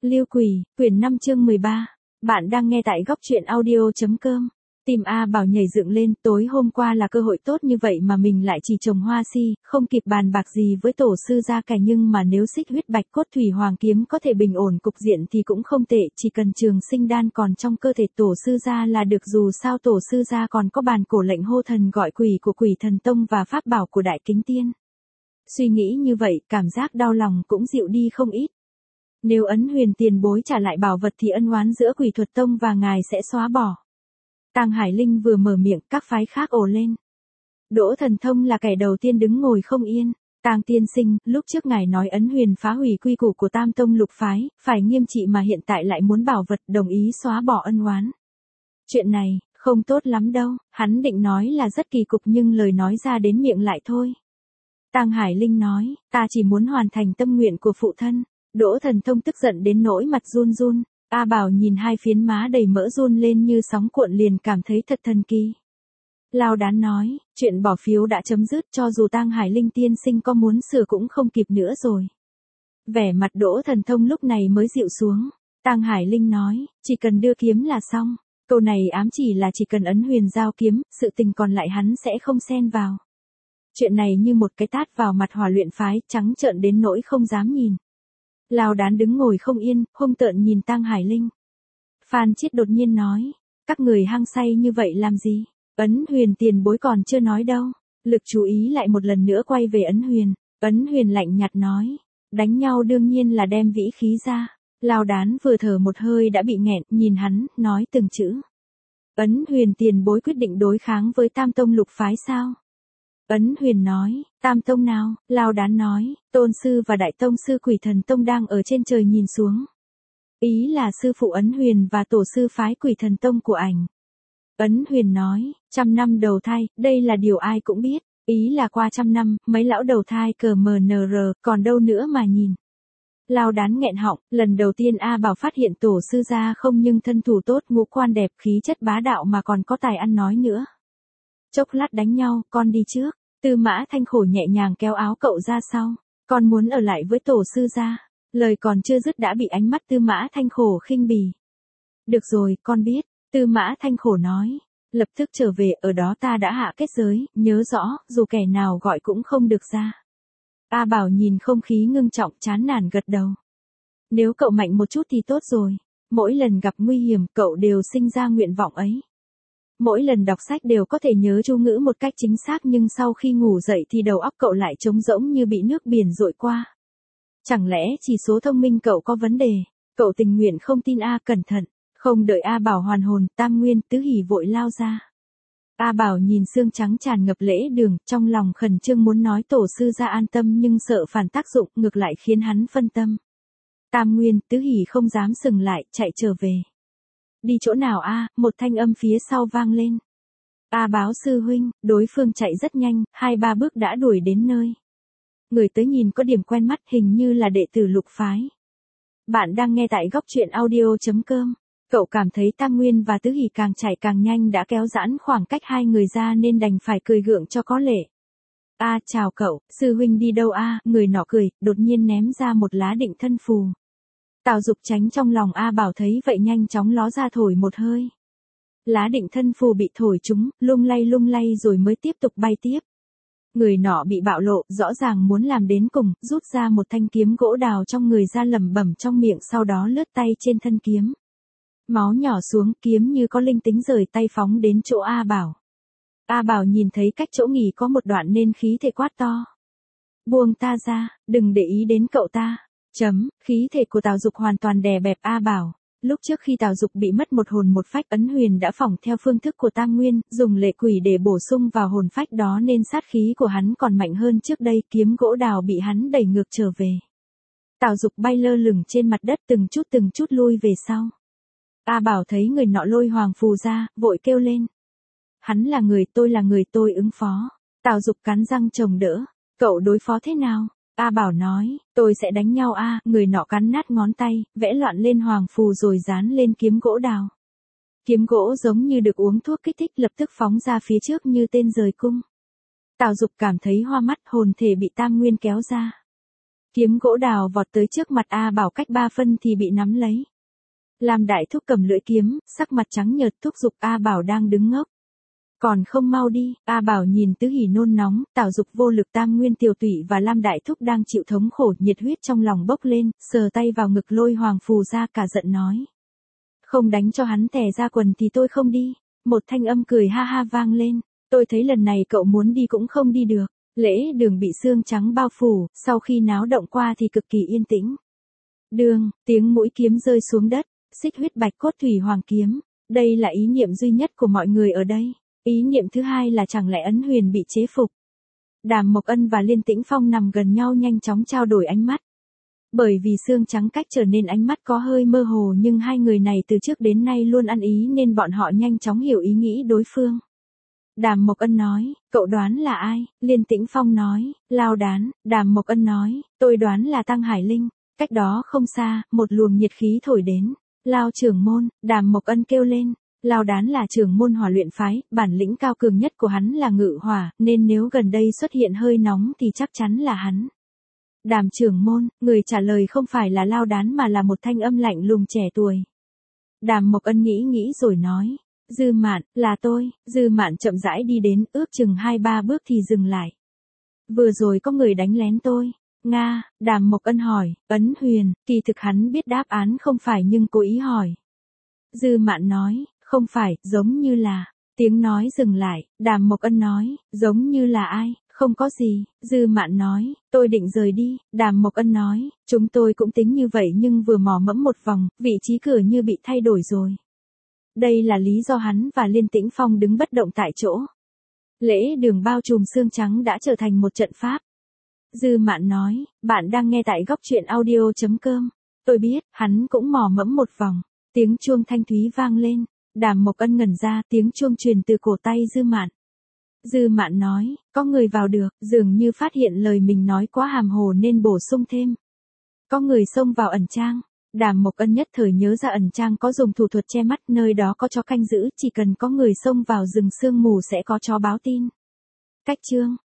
Liêu Quỷ, quyển 5 chương 13. Bạn đang nghe tại góc truyện audio.com. Tim A Bảo nhảy dựng lên, tối hôm qua là cơ hội tốt như vậy mà mình lại chỉ trồng hoa si, không kịp bàn bạc gì với tổ sư gia cả, nhưng mà nếu xích huyết bạch cốt thủy hoàng kiếm có thể bình ổn cục diện thì cũng không tệ, chỉ cần trường sinh đan còn trong cơ thể tổ sư gia là được, dù sao tổ sư gia còn có bàn cổ lệnh hô thần gọi quỷ của Quỷ Thần Tông và pháp bảo của Đại Kính Tiên. Suy nghĩ như vậy, cảm giác đau lòng cũng dịu đi không ít. Nếu Ấn Huyền tiền bối trả lại bảo vật thì ân oán giữa Quỷ Thuật Tông và ngài sẽ xóa bỏ. Tang Hải Linh vừa mở miệng, các phái khác ồ lên. Đỗ Thần Thông là kẻ đầu tiên đứng ngồi không yên. Tang tiên sinh, lúc trước ngài nói Ấn Huyền phá hủy quy củ của Tam Tông lục phái, phải nghiêm trị mà hiện tại lại muốn bảo vật, đồng ý xóa bỏ ân oán. Chuyện này, không tốt lắm đâu, hắn định nói là rất kỳ cục nhưng lời nói ra đến miệng lại thôi. Tang Hải Linh nói, ta chỉ muốn hoàn thành tâm nguyện của phụ thân. Đỗ Thần Thông tức giận đến nỗi mặt run run. A Bảo nhìn hai phiến má đầy mỡ run lên như sóng cuộn liền cảm thấy thật thần kỳ. Lao Đán nói, chuyện bỏ phiếu đã chấm dứt, cho dù Tang Hải Linh tiên sinh có muốn sửa cũng không kịp nữa rồi. Vẻ mặt Đỗ Thần Thông lúc này mới dịu xuống. Tang Hải Linh nói, chỉ cần đưa kiếm là xong. Câu này ám chỉ là chỉ cần Ấn Huyền giao kiếm, sự tình còn lại hắn sẽ không xen vào. Chuyện này như một cái tát vào mặt Hỏa Luyện phái, trắng trợn đến nỗi không dám nhìn. Lao Đán đứng ngồi không yên, hung tợn nhìn Tang Hải Linh. Phan Chiết đột nhiên nói, các người hăng say như vậy làm gì? Ấn Huyền tiền bối còn chưa nói đâu. Lực chú ý lại một lần nữa quay về Ấn Huyền. Ấn Huyền lạnh nhạt nói, đánh nhau đương nhiên là đem vĩ khí ra. Lao Đán vừa thở một hơi đã bị nghẹn, nhìn hắn, nói từng chữ. Ấn Huyền tiền bối quyết định đối kháng với Tam Tông lục phái sao? Ấn Huyền nói, Tam Tông nào? Lao Đán nói, Tôn Sư và Đại Tông Sư Quỷ Thần Tông đang ở trên trời nhìn xuống. Ý là sư phụ Ấn Huyền và tổ sư phái Quỷ Thần Tông của ảnh. Ấn Huyền nói, 100 năm đầu thai, đây là điều ai cũng biết. Ý là qua 100 năm, mấy lão đầu thai cờ MNR, còn đâu nữa mà nhìn. Lao Đán nghẹn họng, lần đầu tiên A Bảo phát hiện tổ sư gia không nhưng thân thủ tốt, ngũ quan đẹp, khí chất bá đạo mà còn có tài ăn nói nữa. Chốc lát đánh nhau, con đi trước. Tư Mã Thanh Khổ nhẹ nhàng kéo áo cậu ra sau. Con muốn ở lại với tổ sư gia. Lời còn chưa dứt đã bị ánh mắt Tư Mã Thanh Khổ khinh bỉ. Được rồi, con biết. Tư Mã Thanh Khổ nói. Lập tức trở về, ở đó ta đã hạ kết giới, nhớ rõ, dù kẻ nào gọi cũng không được ra. A Bảo nhìn không khí ngưng trọng, chán nản gật đầu. Nếu cậu mạnh một chút thì tốt rồi. Mỗi lần gặp nguy hiểm, cậu đều sinh ra nguyện vọng ấy. Mỗi lần đọc sách đều có thể nhớ chú ngữ một cách chính xác, nhưng sau khi ngủ dậy thì đầu óc cậu lại trống rỗng như bị nước biển dội qua. Chẳng lẽ chỉ số thông minh cậu có vấn đề? Cậu tình nguyện không tin A, cẩn thận. Không đợi A Bảo hoàn hồn, Tam Nguyên, Tứ Hỷ vội lao ra. A Bảo nhìn xương trắng tràn ngập lễ đường, trong lòng khẩn trương muốn nói tổ sư gia an tâm nhưng sợ phản tác dụng, ngược lại khiến hắn phân tâm. Tam Nguyên, Tứ Hỷ không dám dừng lại, chạy trở về. Đi chỗ nào a? Một thanh âm phía sau vang lên. A Báo sư huynh, đối phương chạy rất nhanh, 2-3 bước đã đuổi đến nơi. Người tới nhìn có điểm quen mắt, hình như là đệ tử lục phái. Bạn đang nghe tại góc truyện audio.com. Cậu cảm thấy Tam Nguyên và Tứ Hỷ càng chạy càng nhanh đã kéo giãn khoảng cách hai người ra nên đành phải cười gượng cho có lệ. A chào cậu, sư huynh đi đâu a? Người nọ cười, đột nhiên ném ra một lá định thân phù. Tào Dục tránh trong lòng A Bảo thấy vậy nhanh chóng ló ra thổi một hơi. Lá định thân phù bị thổi trúng, lung lay rồi mới tiếp tục bay tiếp. Người nọ bị bạo lộ, rõ ràng muốn làm đến cùng, rút ra một thanh kiếm gỗ đào trong người ra lẩm bẩm trong miệng, sau đó lướt tay trên thân kiếm. Máu nhỏ xuống, kiếm như có linh tính rời tay phóng đến chỗ A Bảo. A Bảo nhìn thấy cách chỗ nghỉ có một đoạn nên khí thể quát to. Buông ta ra, đừng để ý đến cậu ta. Khí thể của Tào Dục hoàn toàn đè bẹp A Bảo. Lúc trước khi Tào Dục bị mất một hồn một phách, Ấn Huyền đã phỏng theo phương thức của Tam Nguyên, dùng lệ quỷ để bổ sung vào hồn phách đó nên sát khí của hắn còn mạnh hơn trước đây, kiếm gỗ đào bị hắn đẩy ngược trở về. Tào Dục bay lơ lửng trên mặt đất từng chút lui về sau. A Bảo thấy người nọ lôi hoàng phù ra, vội kêu lên. Hắn là người, tôi ứng phó. Tào Dục cắn răng chồng đỡ. Cậu đối phó thế nào? A Bảo nói, tôi sẽ đánh nhau a. Người nọ cắn nát ngón tay, vẽ loạn lên hoàng phù rồi dán lên kiếm gỗ đào. Kiếm gỗ giống như được uống thuốc kích thích lập tức phóng ra phía trước như tên rời cung. Tào Dục cảm thấy hoa mắt, hồn thể bị Tam Nguyên kéo ra. Kiếm gỗ đào vọt tới trước mặt A Bảo cách 3 phân thì bị nắm lấy. Lam Đại Thúc cầm lưỡi kiếm, sắc mặt trắng nhợt thúc giục A Bảo đang đứng ngốc. Còn không mau đi, A Bảo nhìn Tứ Hỉ nôn nóng, Tào Dục vô lực, Tam Nguyên Tiểu Tụy và Lam Đại Thúc đang chịu thống khổ, nhiệt huyết trong lòng bốc lên, sờ tay vào ngực Lôi Hoàng Phù ra, cả giận nói. Không đánh cho hắn tè ra quần thì tôi không đi. Một thanh âm cười ha ha vang lên. Tôi thấy lần này cậu muốn đi cũng không đi được. Lễ đường bị sương trắng bao phủ, sau khi náo động qua thì cực kỳ yên tĩnh. Đường, tiếng mũi kiếm rơi xuống đất, xích huyết bạch cốt thủy hoàng kiếm. Đây là ý niệm duy nhất của mọi người ở đây. Ý niệm thứ hai là chẳng lẽ Ấn Huyền bị chế phục. Đàm Mộc Ân và Liên Tĩnh Phong nằm gần nhau nhanh chóng trao đổi ánh mắt. Bởi vì xương trắng cách trở nên ánh mắt có hơi mơ hồ, nhưng hai người này từ trước đến nay luôn ăn ý nên bọn họ nhanh chóng hiểu ý nghĩ đối phương. Đàm Mộc Ân nói, cậu đoán là ai? Liên Tĩnh Phong nói, Lao Đán. Đàm Mộc Ân nói, tôi đoán là Tăng Hải Linh. Cách đó không xa, một luồng nhiệt khí thổi đến. Lao trưởng môn, Đàm Mộc Ân kêu lên. Lao Đán là trưởng môn hỏa luyện phái, bản lĩnh cao cường nhất của hắn là ngự hỏa, nên nếu gần đây xuất hiện hơi nóng thì chắc chắn là hắn. Đàm trưởng môn, người trả lời không phải là Lao Đán mà là một thanh âm lạnh lùng trẻ tuổi. Đàm Mộc Ân nghĩ rồi nói, Dư Mạn, là tôi. Dư Mạn chậm rãi đi đến, ước chừng 2-3 bước thì dừng lại. Vừa rồi có người đánh lén tôi. Nga, Đàm Mộc Ân hỏi, Ấn Huyền, kỳ thực hắn biết đáp án không phải nhưng cố ý hỏi. Dư Mạn nói, không phải, giống như là. Tiếng nói dừng lại, Đàm Mộc Ân nói, giống như là ai? Không có gì. Dư Mạn nói, tôi định rời đi. Đàm Mộc Ân nói, chúng tôi cũng tính như vậy nhưng vừa mò mẫm một vòng, vị trí cửa như bị thay đổi rồi. Đây là lý do hắn và Liên Tĩnh Phong đứng bất động tại chỗ. Lễ đường bao trùm xương trắng đã trở thành một trận pháp. Dư Mạn nói, bạn đang nghe tại góc truyện audio.com. Tôi biết, hắn cũng mò mẫm một vòng. Tiếng chuông thanh thúy vang lên. Đàm Mộc Ân ngẩn ra, tiếng chuông truyền từ cổ tay Dư Mạn. Dư Mạn nói, có người vào được, dường như phát hiện lời mình nói quá hàm hồ nên bổ sung thêm. Có người xông vào ẩn trang. Đàm Mộc Ân nhất thời nhớ ra ẩn trang có dùng thủ thuật che mắt, nơi đó có chó canh giữ, chỉ cần có người xông vào rừng sương mù sẽ có chó báo tin. Cách chương